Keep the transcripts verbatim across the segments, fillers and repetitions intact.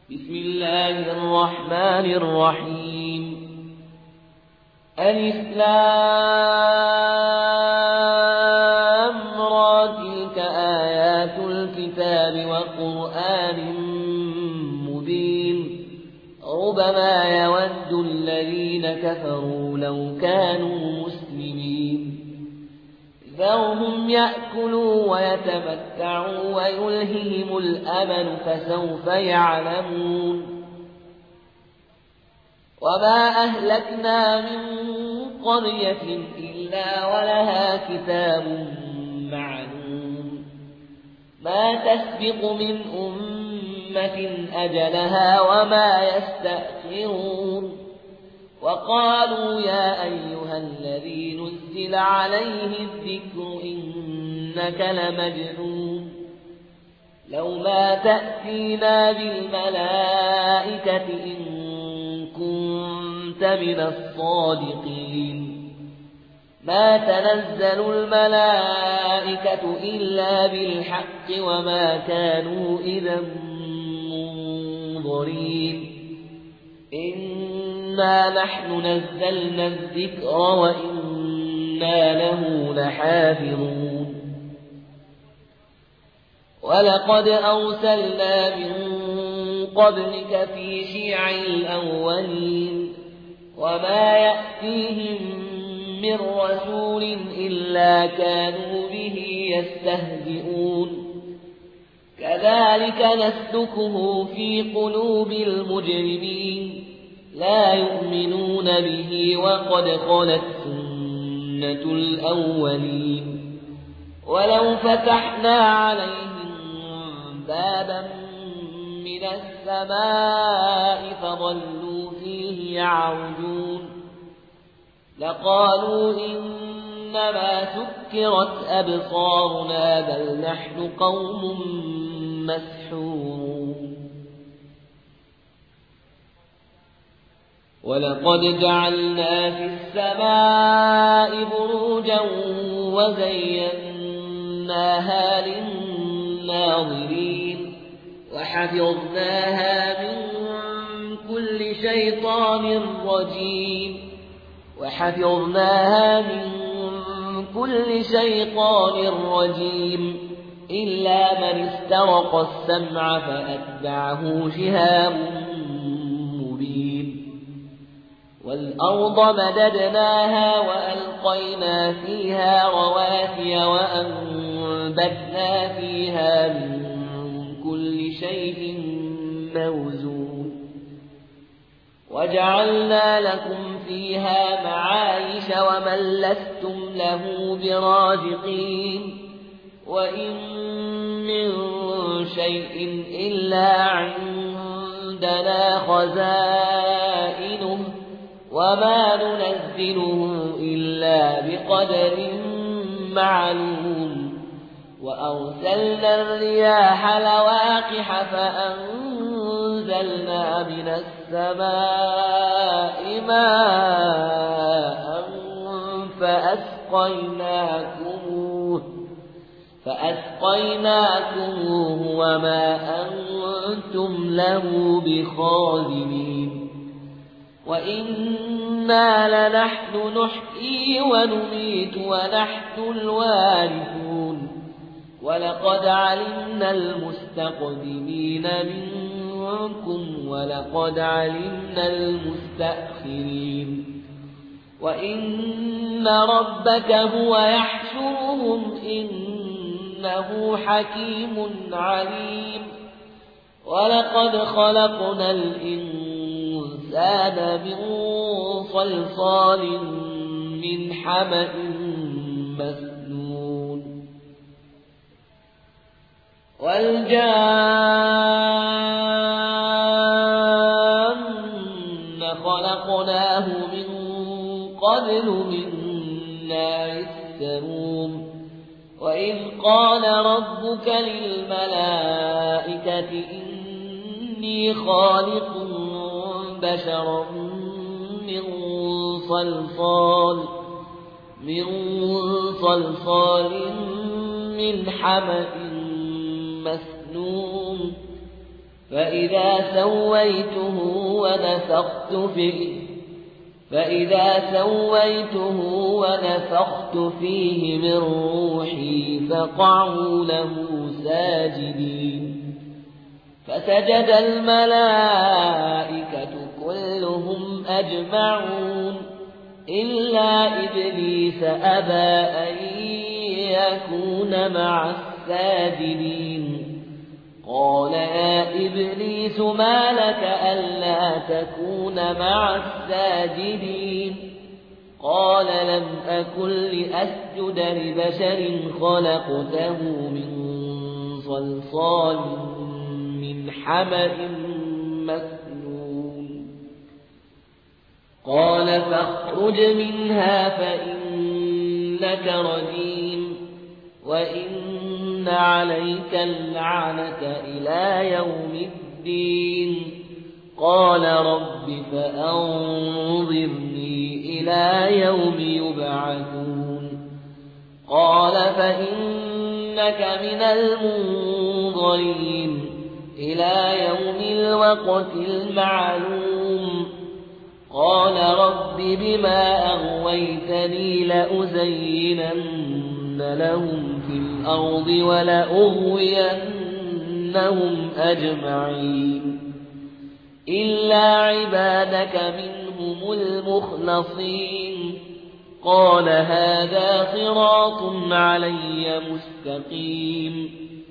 بسم الله الرحمن الرحيم. ألف لام را تلك آيات الكتاب وقرآن مبين ربما يود الذين كفروا لو كانوا مسلمين ذرهم يأكلوا ويتمتعوا ويلههم الأمل فسوف يعلمون وما أهلكنا من قرية إلا ولها كتاب معلوم ما تسبق من أمة أجلها وما يستأخرون وقالوا يا أيها الذي نزل عليه الذكر إنك لمجنون لو ما تأتينا بالملائكة إن كنت من الصادقين ما تنزل الملائكة إلا بالحق وما كانوا إذا منظرين إنا نحن نزلنا الذكر وإنا له لحافظون ولقد أرسلنا من قبلك في شيع الأولين وما يأتيهم من رسول إلا كانوا به يستهزئون كذلك نسلكه في قلوب المجرمين لا يؤمنون به وقد خلت سنة الأولين ولو فتحنا عليهم بابا من السماء فظلوا فيه يعرجون لقالوا إنما سكرت أبصارنا بل نحن قوم مسحورون ولقد جعلنا في السماء بروجا وزيناها للناظرين وحفظناها من كل شيطان رجيم وحفظناها من كل شيطان رجيم إلا من استرق السمع فأتبعه شهاب مبين والأرض مددناها وألقينا فيها رواسي وأنبتنا فيها من كل شيء موزون وجعلنا لكم فيها معايش ومن لستم له برازقين وإن من شيء إلا عندنا خزائنه وما ننزله إلا بقدر معلوم وأرسلنا الرياح لواقح فأنزلنا من السماء ماء فأسقيناكموه فأسقيناكموه وما أنتم له بخازنين وإنا لنحن نحيي ونميت ونحن الوارثون ولقد علمنا المستقدمين منكم ولقد علمنا المستأخرين وإن ربك هو يحشرهم إنه حكيم عليم ولقد خلقنا الإنسان من صلصال من حمأ مسنون والجان خلقناه من قبل من نار السموم وإذ قال ربك للملائكة إني خالق بشرا من صلصال من صلصال من حمأ مسنون فإذا سويته ونفخت فيه فإذا سويته ونفخت فيه من روحي فقعوا له ساجدين فسجد الملائكة كلهم أجمعون إلا إبليس أبى أن يكون مع الساجدين قال يا إبليس ما لك ألا تكون مع الساجدين قال لم أكن لأسجد لبشر خلقته من صلصال من حمأ مسنون قال فاخرج منها فإنك رجيم وإن عليك اللعنة إلى يوم الدين قال رب فأنظرني إلى يوم يبعثون قال فإنك من المنظرين إلى يوم الوقت المعلوم قال رب بما أغويتني لأزينن لهم في الأرض ولأغوينهم أجمعين إلا عبادك منهم المخلصين قال هذا صراط علي مستقيم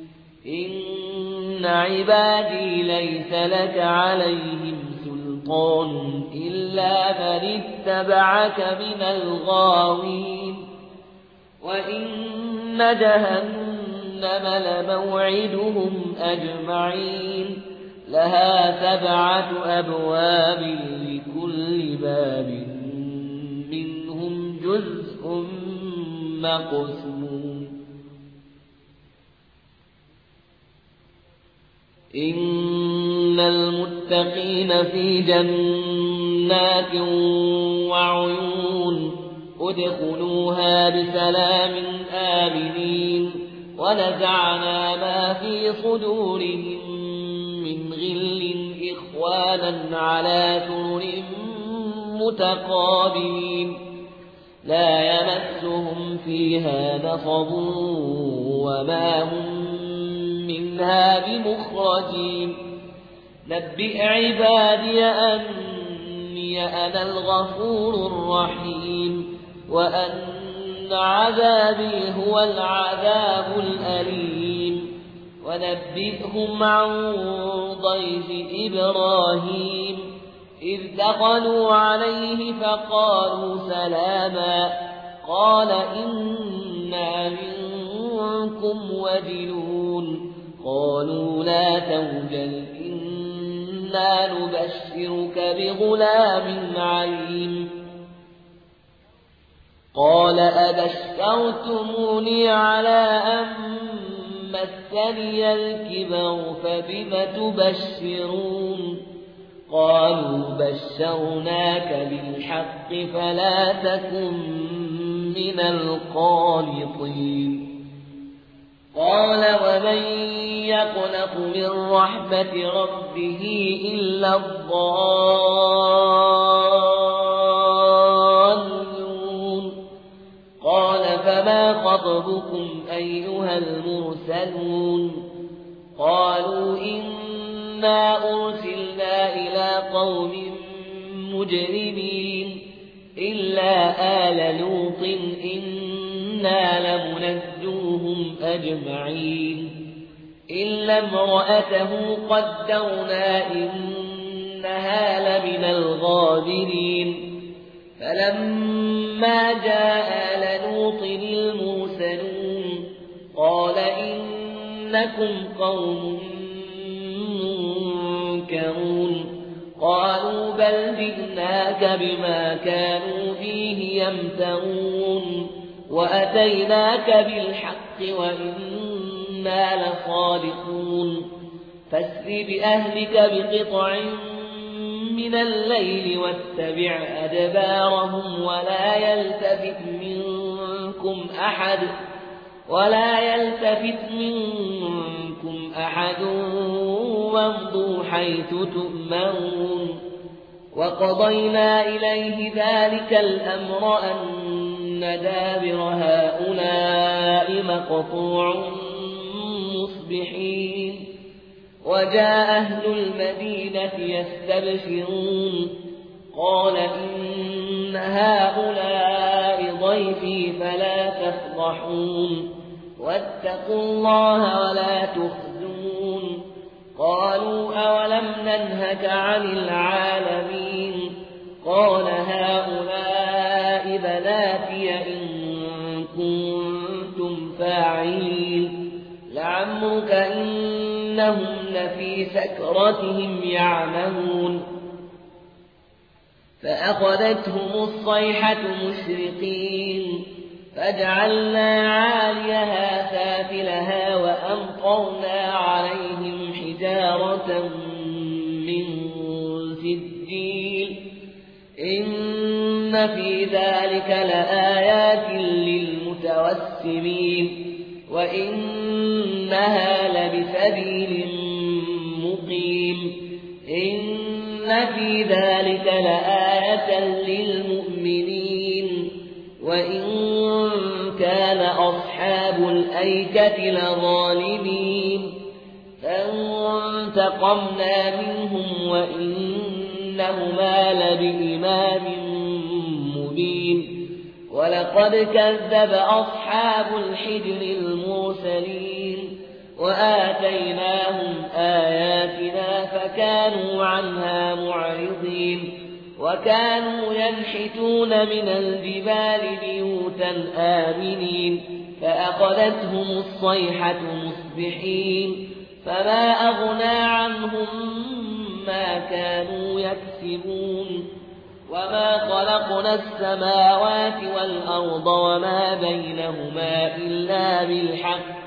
إن عبادي ليس لك عليهم سلطان إلا من اتبعك من الغاوين وإن جهنم لموعدهم أجمعين لها سبعة أبواب لكل باب منهم جزء مقسوم إن المتقين في جنات وعيون ادخلوها بسلام آمنين ونزعنا ما في صدورهم من غل إخوانا على سرر متقابلين لا يمسهم فيها نصب وما هم منها بمخرجين نبئ عبادي أني أنا الغفور الرحيم وأن عذابي هو العذاب الأليم ونبئهم عن ضيف إبراهيم إذ دخلوا عليه فقالوا سلاما قال إنا منكم وجلون قالوا لا توجل إنا نبشرك بغلام عليم قال أبشرتموني على أن مسني الكبر فبم تبشرون قالوا بشرناك بالحق فلا تكن من القانطين قال ومن يقنط من رحمة ربه إلا الضالون قال فما خطبكم أيها المرسلون قالوا إنا أرسلنا إلى قوم مجرمين إلا آل لوط إنا لمنجوهم أجمعين إلا امرأته قدرنا إنها لمن الغابرين فلما جاء آل لوط المرسلون قال إنكم قوم منكرون قالوا بل جئناك بما كانوا فيه يمترون وأتيناك بالحق وإنا لصادقون فاسر بأهلك بقطع من الليل واتبع أدبارهم ولا يلتفت منكم أحد ولا يلتفت منكم أحد وامضوا حيث تؤمرون وقضينا إليه ذلك الأمر أن دابر هؤلاء مقطوع مصبحين وجاء أهل المدينة يستبشرون قال إن هؤلاء ضيفي فلا تفضحون واتقوا الله ولا تخزون قالوا أولم ننهك عن العالمين قال هؤلاء بناتي إن كنتم فاعلين لعمرك إنهم لفي سكرتهم يعمهون فأخذتهم الصيحة مشرقين فجعلنا عاليها سافلها وأمطرنا عليهم حجارة من سجيل إن في ذلك لآيات للمتوسمين وإنها لبسبيل مقيم إن في ذلك لآية للمؤمنين وإن كان أصحاب الأيكة لظالمين فانتقمنا منهم وإنهما لبإمام مبين ولقد كذب أصحاب الحجر المرسلين وآتيناهم آياتنا فكانوا عنها معرضين وكانوا ينحتون من الجبال بيوتا آمنين فأخذتهم الصيحة مصبحين فما أغنى عنهم ما كانوا يكسبون وما خلقنا السماوات والأرض وما بينهما إلا بالحق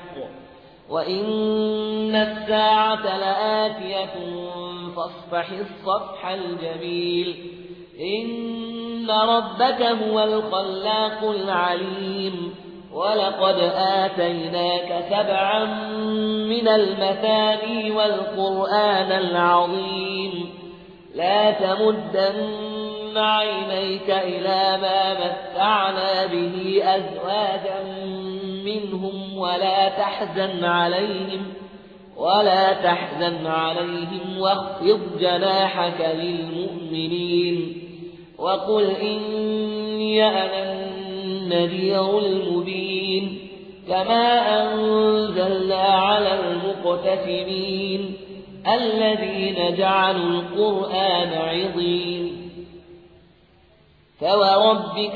وإن الساعة لآتية فاصفح الصفح الجميل إن ربك هو الخلاق العليم ولقد آتيناك سبعا من المثاني والقرآن العظيم لا تمدن عينيك إلى ما متعنا به أزواجا منهم ولا تحزن عليهم ولا تحزن عليهم واخفض جناحك للمؤمنين وقل إني أنا النذير المبين كما أنزلنا على المقتسمين الذين جعلوا القرآن عضين فوربك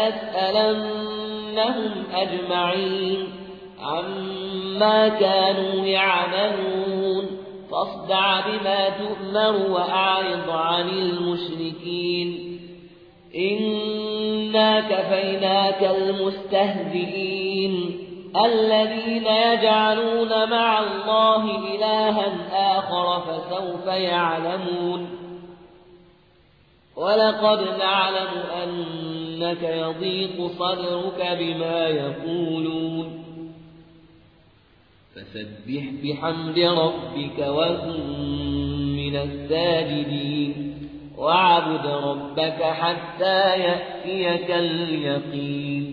لنسألنهم أجمعين عما كانوا يعملون فاصدع بما تؤمر وأعرض عن المشركين إنا كفيناك المستهزئين الذين يجعلون مع الله إلها آخر فسوف يعلمون ولقد نعلم أنك يضيق صدرك بما يقولون فسبح بحمد ربك وكن من الساجدين واعبد ربك حتى يأتيك اليقين